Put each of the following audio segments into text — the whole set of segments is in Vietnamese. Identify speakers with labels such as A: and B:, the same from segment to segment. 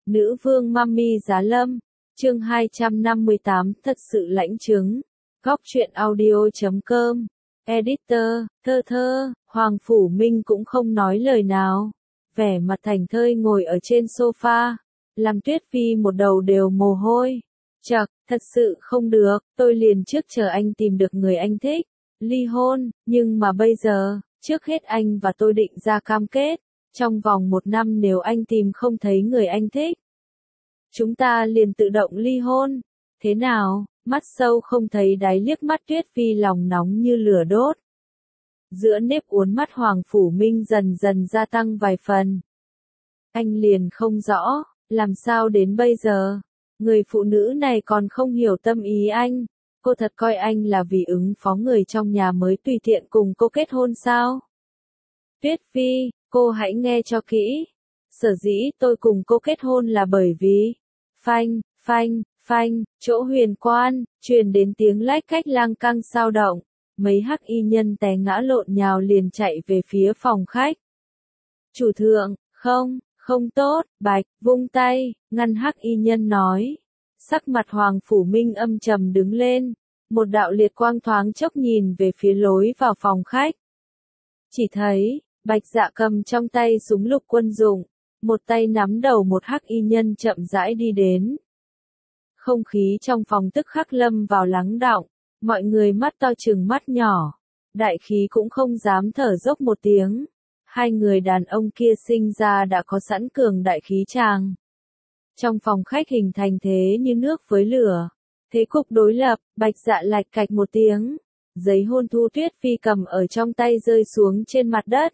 A: Nữ vương Mami Giá Lâm, chương 258, thật sự lãnh chứng. Góc truyện audio.com, editor, thơ, Hoàng Phủ Minh cũng không nói lời nào. Vẻ mặt thảnh thơi ngồi ở trên sofa, làm Tuyết Phi một đầu đều mồ hôi. Chậc, thật sự không được, tôi liền trước chờ anh tìm được người anh thích, ly hôn, nhưng mà bây giờ, trước hết anh và tôi định ra cam kết. Trong vòng 1 năm nếu anh tìm không thấy người anh thích, chúng ta liền tự động ly hôn. Thế nào? Mắt sâu không thấy đáy liếc mắt Tuyết Phi lòng nóng như lửa đốt. Giữa nếp uốn mắt Hoàng Phủ Minh dần dần gia tăng vài phần. Anh liền không rõ, làm sao đến bây giờ, người phụ nữ này còn không hiểu tâm ý anh. Cô thật coi anh là vì ứng phó người trong nhà mới tùy tiện cùng cô kết hôn sao? Tuyết Phi, cô hãy nghe cho kỹ. Sở dĩ tôi cùng cô kết hôn là bởi vì... Phanh, chỗ huyền quan, truyền đến tiếng lách cách lang cang sao động. Mấy hắc y nhân té ngã lộn nhào liền chạy về phía phòng khách. Chủ thượng, không tốt, Bạch, vung tay, ngăn hắc y nhân nói. Sắc mặt Hoàng Phủ Minh âm trầm đứng lên. Một đạo liệt quang thoáng chốc nhìn về phía lối vào phòng khách. Chỉ thấy, Bạch Dạ cầm trong tay súng lục quân dụng, một tay nắm đầu một hắc y nhân chậm rãi đi đến. Không khí trong phòng tức khắc lâm vào lắng đọng, mọi người mắt to trừng mắt nhỏ, đại khí cũng không dám thở dốc một tiếng. Hai người đàn ông kia sinh ra đã có sẵn cường đại khí tràng. Trong phòng khách hình thành thế như nước với lửa, thế cục đối lập, Bạch Dạ lạch cạch một tiếng, giấy hôn thu Tuyết Phi cầm ở trong tay rơi xuống trên mặt đất.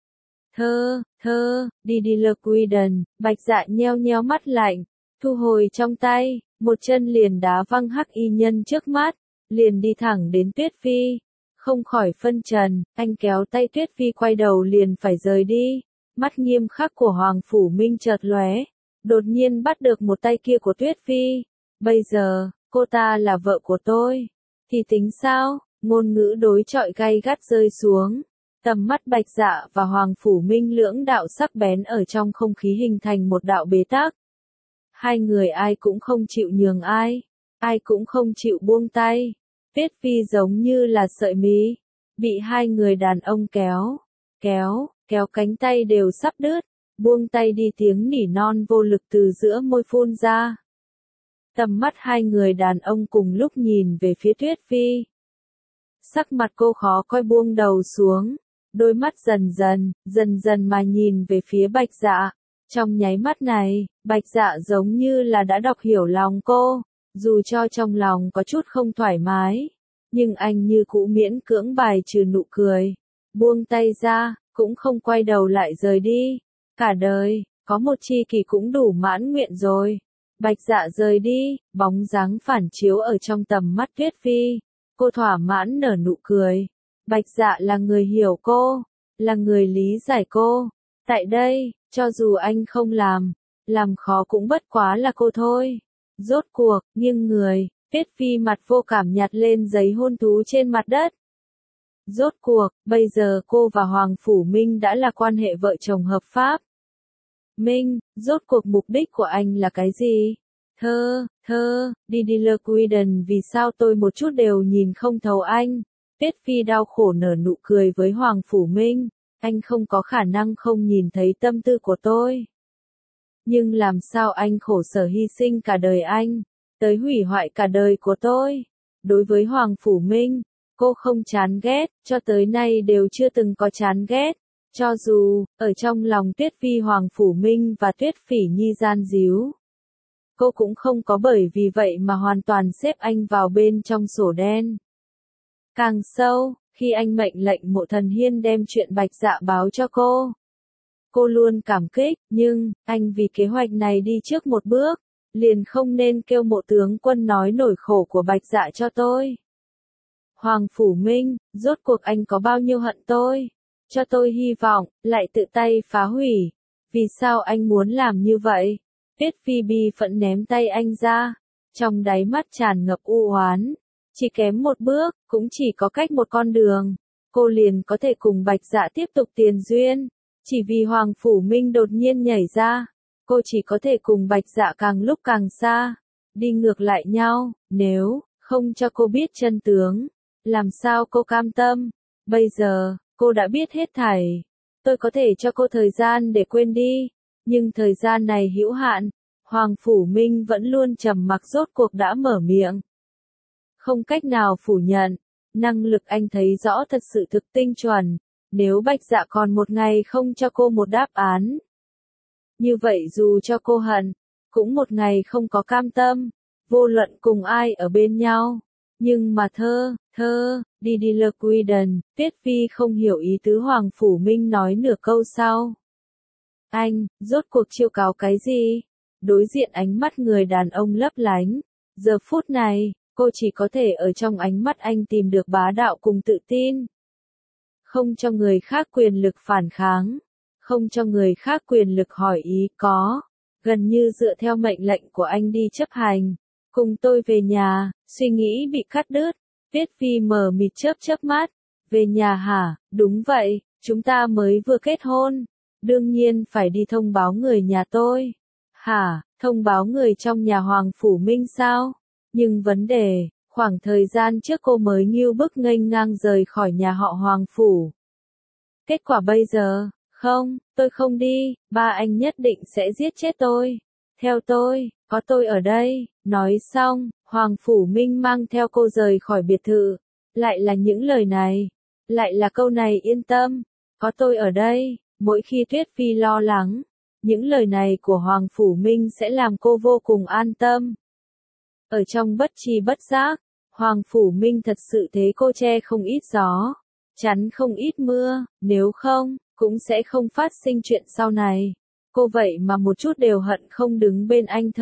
A: Đi Le Quiden, Bạch Dạ nheo nheo mắt lạnh, thu hồi trong tay, một chân liền đá văng hắc y nhân trước mắt, liền đi thẳng đến Tuyết Phi. Không khỏi phân trần, anh kéo tay Tuyết Phi quay đầu liền phải rời đi. Mắt nghiêm khắc của Hoàng Phủ Minh chợt lóe, đột nhiên bắt được một tay kia của Tuyết Phi. Bây giờ, cô ta là vợ của tôi, thì tính sao? Ngôn ngữ đối chọi gay gắt rơi xuống. Tầm mắt Bạch Dạ và Hoàng Phủ Minh lưỡng đạo sắc bén ở trong không khí hình thành một đạo bế tắc. Hai người ai cũng không chịu nhường ai cũng không chịu buông tay. Tuyết Phi giống như là sợi mí, bị hai người đàn ông kéo cánh tay đều sắp đứt, buông tay đi tiếng nỉ non vô lực từ giữa môi phun ra. Tầm mắt hai người đàn ông cùng lúc nhìn về phía Tuyết Phi. Sắc mặt cô khó coi buông đầu xuống, đôi mắt dần dần mà nhìn về phía Bạch Dạ. Trong nháy mắt này, Bạch Dạ giống như là đã đọc hiểu lòng cô, dù cho trong lòng có chút không thoải mái, nhưng anh như cũ miễn cưỡng bài trừ nụ cười, buông tay ra, cũng không quay đầu lại rời đi. Cả đời, có một tri kỷ cũng đủ mãn nguyện rồi. Bạch Dạ rời đi, bóng dáng phản chiếu ở trong tầm mắt Tuyết Phi, cô thỏa mãn nở nụ cười. Bạch Dạ là người hiểu cô, là người lý giải cô. Tại đây, cho dù anh không làm khó cũng bất quá là cô thôi. Rốt cuộc, nghiêng người, Tuyết Phi mặt vô cảm nhặt lên giấy hôn thú trên mặt đất. Rốt cuộc, bây giờ cô và Hoàng Phủ Minh đã là quan hệ vợ chồng hợp pháp. Minh, rốt cuộc mục đích của anh là cái gì? Đi Le Quiden, vì sao tôi một chút đều nhìn không thấu anh? Tuyết Phi đau khổ nở nụ cười với Hoàng Phủ Minh, anh không có khả năng không nhìn thấy tâm tư của tôi. Nhưng làm sao anh khổ sở hy sinh cả đời anh, tới hủy hoại cả đời của tôi? Đối với Hoàng Phủ Minh, cô không chán ghét, cho tới nay đều chưa từng có chán ghét. Cho dù, ở trong lòng Tuyết Phi Hoàng Phủ Minh và Tuyết Phỉ Nhi gian díu, cô cũng không có bởi vì vậy mà hoàn toàn xếp anh vào bên trong sổ đen. Càng sâu, khi anh mệnh lệnh Mộ Thần Hiên đem chuyện Bạch Dạ báo cho cô luôn cảm kích, nhưng, anh vì kế hoạch này đi trước một bước, liền không nên kêu Mộ tướng quân nói nỗi khổ của Bạch Dạ cho tôi. Hoàng Phủ Minh, rốt cuộc anh có bao nhiêu hận tôi? Cho tôi hy vọng, lại tự tay phá hủy. Vì sao anh muốn làm như vậy? Tuyết Phi bi phẫn ném tay anh ra, trong đáy mắt tràn ngập u oán. Chỉ kém một bước, cũng chỉ có cách một con đường, cô liền có thể cùng Bạch Dạ tiếp tục tiền duyên. Chỉ vì Hoàng Phủ Minh đột nhiên nhảy ra, cô chỉ có thể cùng Bạch Dạ càng lúc càng xa, đi ngược lại nhau, nếu không cho cô biết chân tướng, làm sao cô cam tâm? Bây giờ, cô đã biết hết thảy. Tôi có thể cho cô thời gian để quên đi, nhưng thời gian này hữu hạn. Hoàng Phủ Minh vẫn luôn trầm mặc, rốt cuộc đã mở miệng. Không cách nào phủ nhận, năng lực anh thấy rõ thật sự thực tinh chuẩn, nếu Bạch Dạ còn một ngày không cho cô một đáp án. Như vậy dù cho cô hận, cũng một ngày không có cam tâm, vô luận cùng ai ở bên nhau. Nhưng mà đi đi lơ quy đần, Tuyết Phi không hiểu ý tứ Hoàng Phủ Minh nói nửa câu sau. Anh, rốt cuộc chiêu cáo cái gì? Đối diện ánh mắt người đàn ông lấp lánh. Giờ phút này, cô chỉ có thể ở trong ánh mắt anh tìm được bá đạo cùng tự tin. Không cho người khác quyền lực phản kháng. Không cho người khác quyền lực hỏi ý có. Gần như dựa theo mệnh lệnh của anh đi chấp hành. Cùng tôi về nhà, suy nghĩ bị cắt đứt. Tuyết Phi mờ mịt chớp mắt. Về nhà hả? Đúng vậy, chúng ta mới vừa kết hôn. Đương nhiên phải đi thông báo người nhà tôi. Hả, thông báo người trong nhà Hoàng Phủ Minh sao? Nhưng vấn đề, khoảng thời gian trước cô mới ngưu bức nghênh ngang rời khỏi nhà họ Hoàng Phủ. Kết quả bây giờ, không, tôi không đi, ba anh nhất định sẽ giết chết tôi. Theo tôi, có tôi ở đây. Nói xong, Hoàng Phủ Minh mang theo cô rời khỏi biệt thự. Lại là những lời này. Lại là câu này, yên tâm, có tôi ở đây. Mỗi khi Tuyết Phi lo lắng, những lời này của Hoàng Phủ Minh sẽ làm cô vô cùng an tâm. Ở trong bất tri bất giác, Hoàng Phủ Minh thật sự thế cô che không ít gió, chắn không ít mưa, nếu không, cũng sẽ không phát sinh chuyện sau này. Cô vậy mà một chút đều hận không đứng bên anh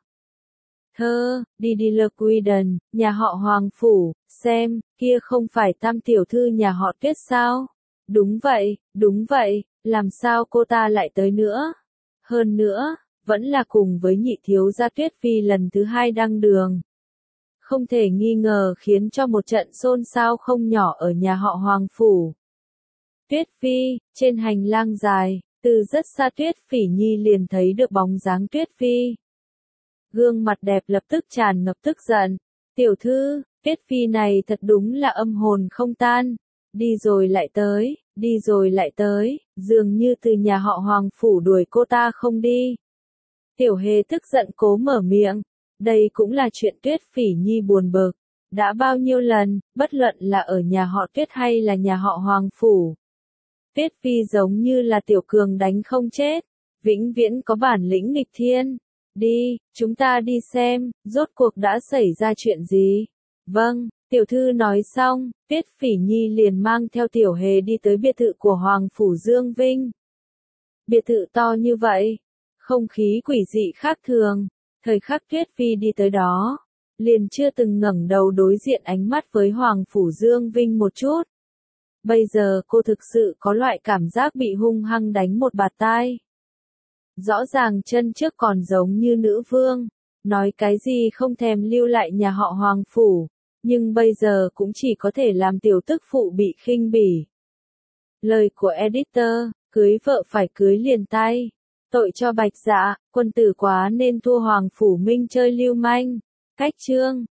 A: đi đi lơ quy đần, nhà họ Hoàng Phủ, xem, kia không phải Tam tiểu thư nhà họ Tuyết sao? Đúng vậy, làm sao cô ta lại tới nữa? Hơn nữa, vẫn là cùng với nhị thiếu gia Tuyết Phi lần thứ hai đăng đường. Không thể nghi ngờ khiến cho một trận xôn xao không nhỏ ở nhà họ Hoàng Phủ. Tuyết Phi, trên hành lang dài, từ rất xa Tuyết Phỉ Nhi liền thấy được bóng dáng Tuyết Phi. Gương mặt đẹp lập tức tràn ngập tức giận. Tiểu thư, Tuyết Phi này thật đúng là âm hồn không tan. Đi rồi lại tới, dường như từ nhà họ Hoàng Phủ đuổi cô ta không đi. Tiểu Hề tức giận cố mở miệng. Đây cũng là chuyện Tuyết Phỉ Nhi buồn bực. Đã bao nhiêu lần, bất luận là ở nhà họ Tuyết hay là nhà họ Hoàng Phủ. Tuyết Phi giống như là tiểu cường đánh không chết. Vĩnh viễn có bản lĩnh nghịch thiên. Đi, chúng ta đi xem, rốt cuộc đã xảy ra chuyện gì. Vâng. Tiểu thư nói xong, Tuyết Phỉ Nhi liền mang theo Tiểu Hề đi tới biệt thự của Hoàng Phủ Dương Vinh. Biệt thự to như vậy, không khí quỷ dị khác thường, thời khắc Tuyết Phi đi tới đó, liền chưa từng ngẩng đầu đối diện ánh mắt với Hoàng Phủ Dương Vinh một chút. Bây giờ cô thực sự có loại cảm giác bị hung hăng đánh một bạt tai. Rõ ràng chân trước còn giống như nữ vương, nói cái gì không thèm lưu lại nhà họ Hoàng Phủ. Nhưng bây giờ cũng chỉ có thể làm tiểu tức phụ bị khinh bỉ. Lời của editor, cưới vợ phải cưới liền tay. Tội cho Bạch Dạ, quân tử quá nên thua Hoàng Phủ Minh chơi lưu manh. Cách chương